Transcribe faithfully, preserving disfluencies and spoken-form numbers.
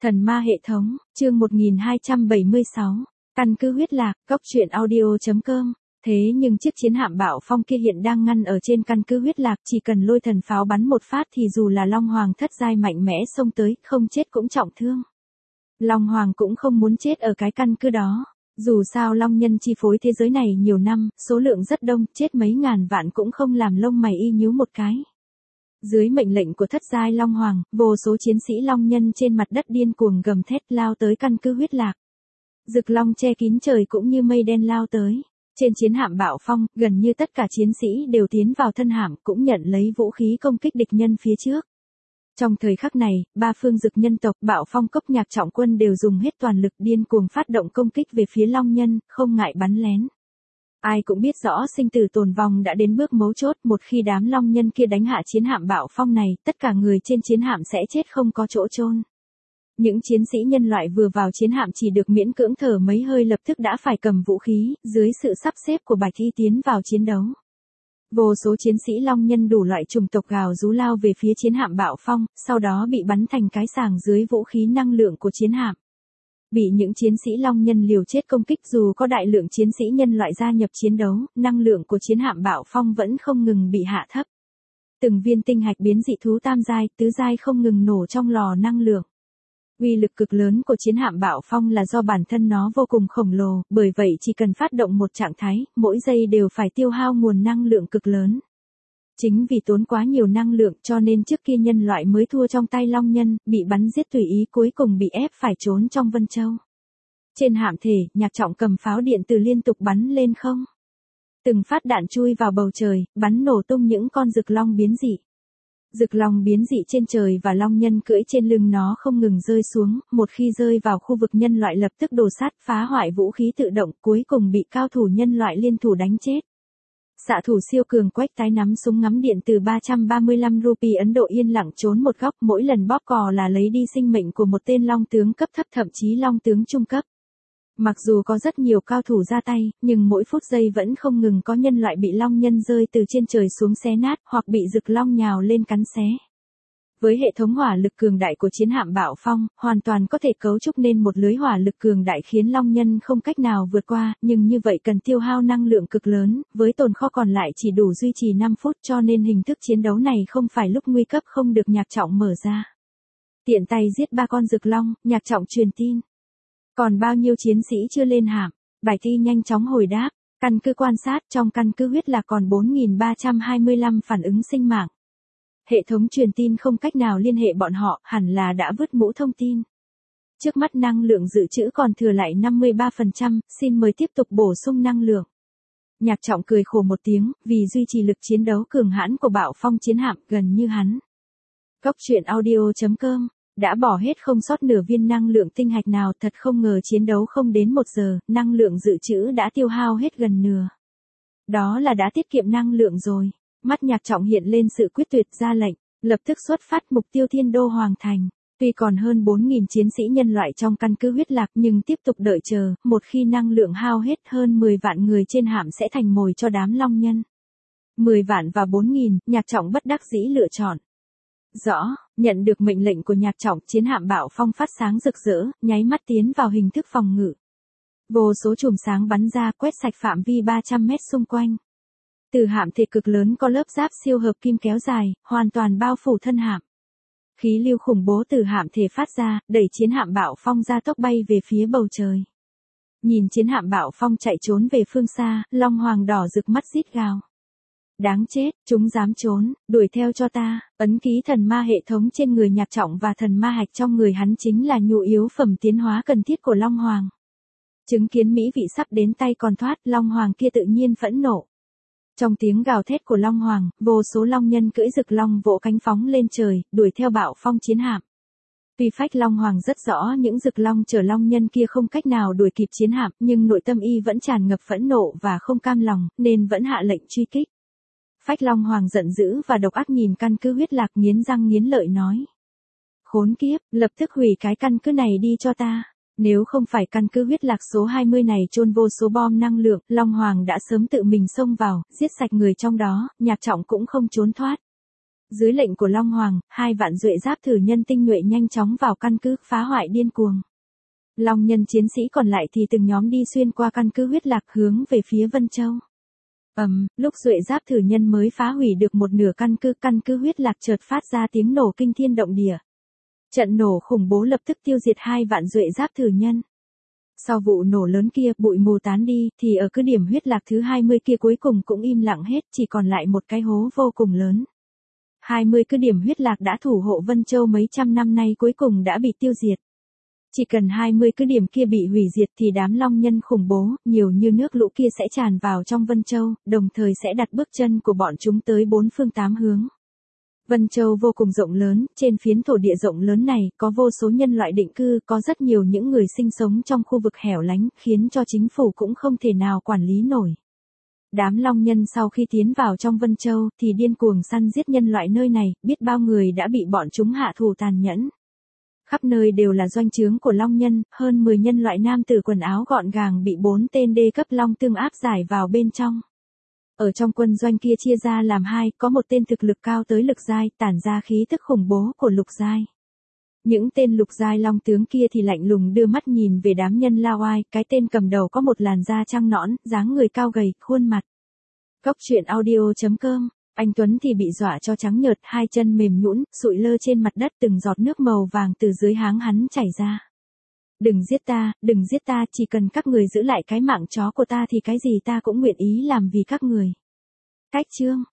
Thần ma hệ thống, chương một nghìn hai trăm bảy mươi sáu, căn cứ huyết lạc, cốc truyện audio.com. Thế nhưng chiếc chiến hạm Bạo Phong kia hiện đang ngăn ở trên căn cứ huyết lạc, chỉ cần lôi thần pháo bắn một phát thì dù là Long Hoàng thất giai mạnh mẽ xông tới, không chết cũng trọng thương. Long Hoàng cũng không muốn chết ở cái căn cứ đó. Dù sao Long Nhân chi phối thế giới này nhiều năm, số lượng rất đông, chết mấy ngàn vạn cũng không làm lông mày y nhíu một cái. Dưới mệnh lệnh của thất giai Long Hoàng, vô số chiến sĩ Long Nhân trên mặt đất điên cuồng gầm thét lao tới căn cứ huyết lạc. Rực long che kín trời cũng như mây đen lao tới. Trên chiến hạm Bạo Phong, gần như tất cả chiến sĩ đều tiến vào thân hạm cũng nhận lấy vũ khí công kích địch nhân phía trước. Trong thời khắc này, ba phương dực nhân tộc Bạo Phong cốc nhạc trọng quân đều dùng hết toàn lực điên cuồng phát động công kích về phía Long Nhân, không ngại bắn lén. Ai cũng biết rõ sinh tử tồn vong đã đến bước mấu chốt, một khi đám Long Nhân kia đánh hạ chiến hạm Bạo Phong này, tất cả người trên chiến hạm sẽ chết không có chỗ chôn. Những chiến sĩ nhân loại vừa vào chiến hạm chỉ được miễn cưỡng thở mấy hơi lập tức đã phải cầm vũ khí, dưới sự sắp xếp của Bạch Thi tiến vào chiến đấu. Vô số chiến sĩ Long Nhân đủ loại chủng tộc gào rú lao về phía chiến hạm Bạo Phong, sau đó bị bắn thành cái sàng dưới vũ khí năng lượng của chiến hạm. Bị những chiến sĩ Long Nhân liều chết công kích, dù có đại lượng chiến sĩ nhân loại gia nhập chiến đấu, năng lượng của chiến hạm Bạo Phong vẫn không ngừng bị hạ thấp. Từng viên tinh hạch biến dị thú tam giai, tứ giai không ngừng nổ trong lò năng lượng. Uy lực cực lớn của chiến hạm Bạo Phong là do bản thân nó vô cùng khổng lồ, bởi vậy chỉ cần phát động một trạng thái, mỗi giây đều phải tiêu hao nguồn năng lượng cực lớn. Chính vì tốn quá nhiều năng lượng cho nên trước kia nhân loại mới thua trong tay Long Nhân, bị bắn giết tùy ý cuối cùng bị ép phải trốn trong Vân Châu. Trên hạm thể, nhạc trọng cầm pháo điện từ liên tục bắn lên không. Từng phát đạn chui vào bầu trời, bắn nổ tung những con rực long biến dị. Rực long biến dị trên trời và Long Nhân cưỡi trên lưng nó không ngừng rơi xuống, một khi rơi vào khu vực nhân loại lập tức đổ sát phá hoại vũ khí tự động, cuối cùng bị cao thủ nhân loại liên thủ đánh chết. Xạ thủ siêu cường Quách tái nắm súng ngắm điện từ ba trăm ba mươi lăm rupee Ấn Độ yên lặng trốn một góc, mỗi lần bóp cò là lấy đi sinh mệnh của một tên long tướng cấp thấp thậm chí long tướng trung cấp. Mặc dù có rất nhiều cao thủ ra tay, nhưng mỗi phút giây vẫn không ngừng có nhân loại bị Long Nhân rơi từ trên trời xuống xé nát, hoặc bị rực long nhào lên cắn xé. Với hệ thống hỏa lực cường đại của chiến hạm Bạo Phong, hoàn toàn có thể cấu trúc nên một lưới hỏa lực cường đại khiến Long Nhân không cách nào vượt qua, nhưng như vậy cần tiêu hao năng lượng cực lớn, với tồn kho còn lại chỉ đủ duy trì năm phút cho nên hình thức chiến đấu này không phải lúc nguy cấp không được nhạc trọng mở ra. Tiện tay giết ba con rực long, nhạc trọng truyền tin. Còn bao nhiêu chiến sĩ chưa lên hạm? Bạch Thi nhanh chóng hồi đáp, căn cứ quan sát trong căn cứ huyết là còn bốn nghìn ba trăm hai mươi lăm phản ứng sinh mạng. Hệ thống truyền tin không cách nào liên hệ bọn họ, hẳn là đã vứt mũ thông tin. Trước mắt năng lượng dự trữ còn thừa lại năm mươi ba phần trăm, xin mời tiếp tục bổ sung năng lượng. Nhạc trọng cười khổ một tiếng, vì duy trì lực chiến đấu cường hãn của Bạo Phong chiến hạm gần như hắn. Cốc truyện audio.com đã bỏ hết không sót nửa viên năng lượng tinh hạch nào, thật không ngờ chiến đấu không đến một giờ, năng lượng dự trữ đã tiêu hao hết gần nửa. Đó là đã tiết kiệm năng lượng rồi. Mắt nhạc trọng hiện lên sự quyết tuyệt, ra lệnh, lập tức xuất phát mục tiêu Thiên Đô Hoàng Thành. Tuy còn hơn bốn nghìn chiến sĩ nhân loại trong căn cứ huyết lạc nhưng tiếp tục đợi chờ, một khi năng lượng hao hết hơn mười vạn người trên hạm sẽ thành mồi cho đám Long Nhân. mười vạn và bốn nghìn, nhạc trọng bất đắc dĩ lựa chọn. Rõ, nhận được mệnh lệnh của nhạc trọng, chiến hạm Bạo Phong phát sáng rực rỡ, nháy mắt tiến vào hình thức phòng ngự. Vô số chùm sáng bắn ra quét sạch phạm vi ba trăm mét xung quanh. Từ hạm thể cực lớn có lớp giáp siêu hợp kim kéo dài, hoàn toàn bao phủ thân hạm. Khí lưu khủng bố từ hạm thể phát ra, đẩy chiến hạm Bạo Phong ra tốc bay về phía bầu trời. Nhìn chiến hạm Bạo Phong chạy trốn về phương xa, Long Hoàng đỏ rực mắt rít gào. Đáng chết, chúng dám trốn, đuổi theo cho ta. Ấn ký thần ma hệ thống trên người nhạc trọng và thần ma hạch trong người hắn chính là nhu yếu phẩm tiến hóa cần thiết của Long Hoàng. Chứng kiến mỹ vị sắp đến tay còn thoát, Long Hoàng kia tự nhiên phẫn nộ. Trong tiếng gào thét của Long Hoàng, vô số Long Nhân cưỡi rực long vỗ cánh phóng lên trời, đuổi theo Bạo Phong chiến hạm. Tuy phách Long Hoàng rất rõ những rực long chở Long Nhân kia không cách nào đuổi kịp chiến hạm, nhưng nội tâm y vẫn tràn ngập phẫn nộ và không cam lòng, nên vẫn hạ lệnh truy kích. Phách Long Hoàng giận dữ và độc ác nhìn căn cứ huyết lạc, nghiến răng nghiến lợi nói. Khốn kiếp, lập tức hủy cái căn cứ này đi cho ta. Nếu không phải căn cứ huyết lạc số hai mươi này chôn vô số bom năng lượng, Long Hoàng đã sớm tự mình xông vào, giết sạch người trong đó, nhạc trọng cũng không trốn thoát. Dưới lệnh của Long Hoàng, hai vạn duệ giáp thử nhân tinh nhuệ nhanh chóng vào căn cứ phá hoại điên cuồng. Long nhân chiến sĩ còn lại thì từng nhóm đi xuyên qua căn cứ huyết lạc hướng về phía Vân Châu. Ầm, um, lúc duệ giáp thử nhân mới phá hủy được một nửa căn cứ, căn cứ huyết lạc chợt phát ra tiếng nổ kinh thiên động địa. Trận nổ khủng bố lập tức tiêu diệt hai vạn duệ giáp thử nhân. Sau vụ nổ lớn kia, bụi mù tán đi, thì ở cứ điểm huyết lạc thứ hai mươi kia cuối cùng cũng im lặng hết, chỉ còn lại một cái hố vô cùng lớn. hai mươi cứ điểm huyết lạc đã thủ hộ Vân Châu mấy trăm năm nay cuối cùng đã bị tiêu diệt. Chỉ cần hai mươi cứ điểm kia bị hủy diệt thì đám long nhân khủng bố, nhiều như nước lũ kia sẽ tràn vào trong Vân Châu, đồng thời sẽ đặt bước chân của bọn chúng tới bốn phương tám hướng. Vân Châu vô cùng rộng lớn, trên phiến thổ địa rộng lớn này có vô số nhân loại định cư, có rất nhiều những người sinh sống trong khu vực hẻo lánh, khiến cho chính phủ cũng không thể nào quản lý nổi. Đám long nhân sau khi tiến vào trong Vân Châu thì điên cuồng săn giết nhân loại nơi này, biết bao người đã bị bọn chúng hạ thủ tàn nhẫn. Khắp nơi đều là doanh trướng của long nhân, hơn mười nhân loại nam tử quần áo gọn gàng bị bốn tên đê cấp long tương áp giải vào bên trong. Ở trong quân doanh kia chia ra làm hai, có một tên thực lực cao tới lực giai, tản ra khí tức khủng bố của lục giai. Những tên lục giai long tướng kia thì lạnh lùng đưa mắt nhìn về đám nhân lao oai, cái tên cầm đầu có một làn da trắng nõn, dáng người cao gầy, khuôn mặt. Cốc truyện audio chấm com, anh Tuấn thì bị dọa cho trắng nhợt, hai chân mềm nhũn, sụi lơ trên mặt đất, từng giọt nước màu vàng từ dưới háng hắn chảy ra. Đừng giết ta, đừng giết ta, chỉ cần các người giữ lại cái mạng chó của ta thì cái gì ta cũng nguyện ý làm vì các người. Cách chương